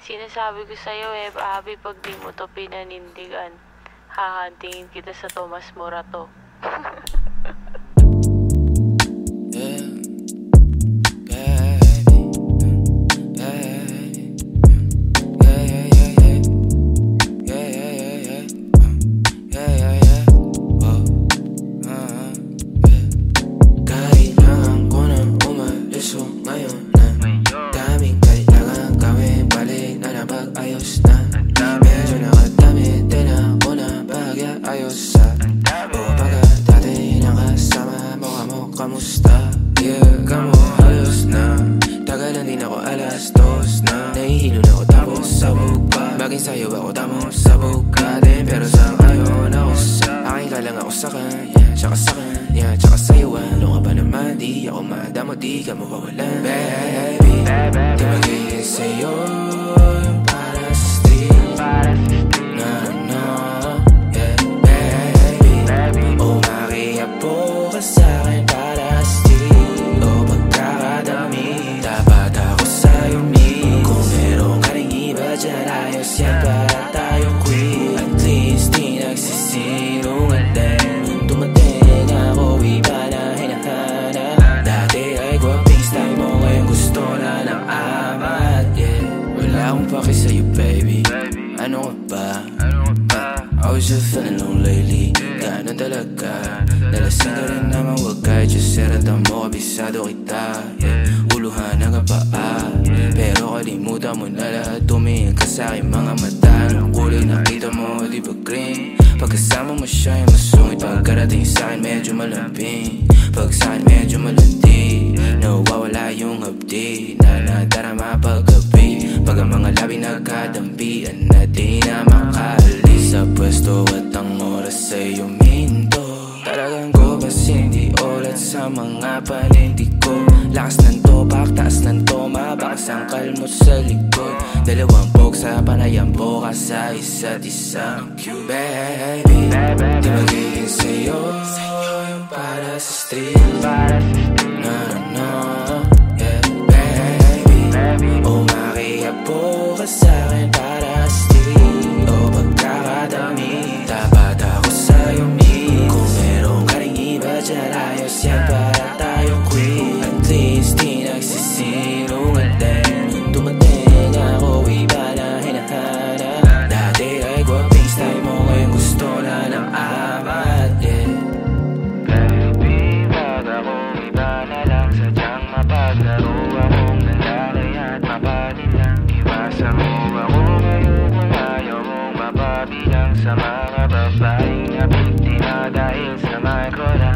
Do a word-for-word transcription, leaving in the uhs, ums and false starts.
Sinasabi ko sa'yo eh, Abby, pag di mo to pinanindigan, hahantingin kita sa Tomas Morato. Ayos sa umaga, dati nakasama mo, kamo, kamusta? Yeah, kamo, halos na tagalan din ako, alas dos na nahihilo na ako, tapos sabog pa bagay sa'yo ako, tamos sabog ka din. Pero sa ngayon ako sa akin ka lang, ako sa kanya, tsaka sa kanya, tsaka sa'yo. Ano ka ba naman, di ako madamo, di ka mawawalan. Baby, di magiging sa'yo yung para sa street, na na sa'kin para steal o pagkakadami. Dapat ako sa'yo miss. Kung meron ka rin iba dyan, ayos yan para tayo quit. At least di nagsisinungaling. Dumating ako, iba na hinahanap. Dati ay gwaping style mo, ngayon gusto na ng amat. Yeah, wala akong paki sa'yo baby. Ano ka ba? I was just feeling low lately. Gano'n talaga. Nalasing ka rin naman, wag kahit just seratan mo, kabisado kita. Yeah, uluhan na ka pa ah. Pero kalimutan mo na lahat, tumingin ka sa'kin mga mata. Ang kulay nakita mo, di ba green? Pagkasama mo siya yung masungit. Pagkarating sa'kin medyo malambing. Pag sa'kin medyo malandi, nawawala yung hapdi na nadarama paggabi. Pag ang mga labi nagkadampian na di na makaalis sa pwesto at ang oras ay uminto. Talagang ko bas hindi ulat sa mga panindig ko. Lakas ng topak, taas ng toma, bakas ang kalmot sa likod. Dalawang pog sa panayang boka sa isa't isa. Baby, di magiging sa'yo yung para sa street, na na yeah, baby, umakiapo ka sa'kin para sa street o pagkakadami. Dapat ako sa'yo miss. Kung meron ka rin iba dyan, ayos yan para tayo quit. At least di nagsisinungaling. Dumating ako, iba na hinahanap. Dati ay gwaping style mo, ngayon gusto na ng amat. Yeah, baby, wag akong iba na lang. Sadyang mapaglaro akong nalalay at mapanin lang. Iwasan mo ako ngayon kung ayaw mong mapabilang sa mga babaeng nabiktima dahil sa micro.